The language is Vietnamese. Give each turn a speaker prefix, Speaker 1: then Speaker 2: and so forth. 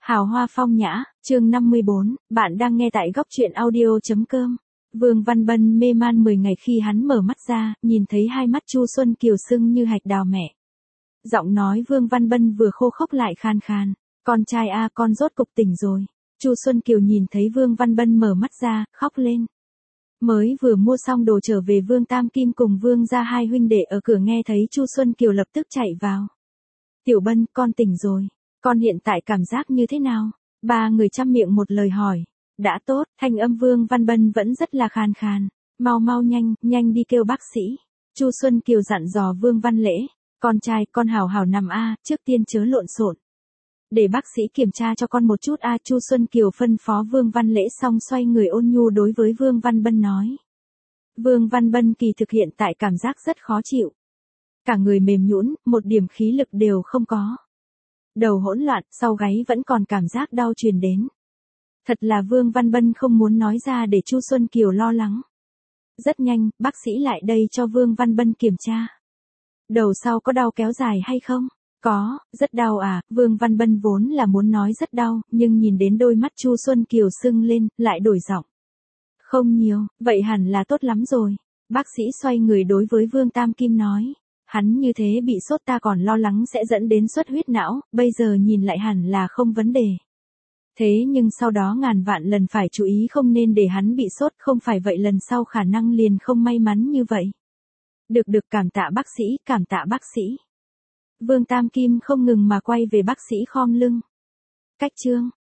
Speaker 1: Hào hoa phong nhã, chương 54, bạn đang nghe tại góc truyện audio.com. Vương Văn Bân mê man 10 ngày khi hắn mở mắt ra, nhìn thấy hai mắt Chu Xuân Kiều sưng như hạch đào mẹ. Giọng nói Vương Văn Bân vừa khô khốc lại khan khan. Con trai a, con rốt cục tỉnh rồi. Chu Xuân Kiều nhìn thấy Vương Văn Bân mở mắt ra, khóc lên. Mới vừa mua xong đồ trở về, Vương Tam Kim cùng Vương gia hai huynh đệ ở cửa nghe thấy Chu Xuân Kiều lập tức chạy vào. Tiểu Bân, con tỉnh rồi. Con hiện tại cảm giác như thế nào? Ba người chăm miệng một lời hỏi. Đã tốt, thanh âm Vương Văn Bân vẫn rất là khàn khàn. Mau nhanh đi kêu bác sĩ. Chu Xuân Kiều dặn dò Vương Văn Lễ. Con trai, con hảo hảo nằm a, trước tiên chớ lộn xộn. Để bác sĩ kiểm tra cho con một chút a. Chu Xuân Kiều phân phó Vương Văn Lễ xong xoay người ôn nhu đối với Vương Văn Bân nói. Vương Văn Bân kỳ thực hiện tại cảm giác rất khó chịu. Cả người mềm nhũn, một điểm khí lực đều không có. Đầu hỗn loạn, sau gáy vẫn còn cảm giác đau truyền đến. Thật là Vương Văn Bân không muốn nói ra để Chu Xuân Kiều lo lắng. Rất nhanh, bác sĩ lại đây cho Vương Văn Bân kiểm tra. Đầu sau có đau kéo dài hay không? Có, rất đau à. Vương Văn Bân vốn là muốn nói rất đau, nhưng nhìn đến đôi mắt Chu Xuân Kiều sưng lên, lại đổi giọng. Không nhiều, vậy hẳn là tốt lắm rồi. Bác sĩ xoay người đối với Vương Tam Kim nói. Hắn như thế bị sốt ta còn lo lắng sẽ dẫn đến xuất huyết não, bây giờ nhìn lại hẳn là không vấn đề. Thế nhưng sau đó ngàn vạn lần phải chú ý không nên để hắn bị sốt, không phải vậy lần sau khả năng liền không may mắn như vậy. Được cảm tạ bác sĩ. Vương Tam Kim không ngừng mà quay về bác sĩ khom lưng. Cách chương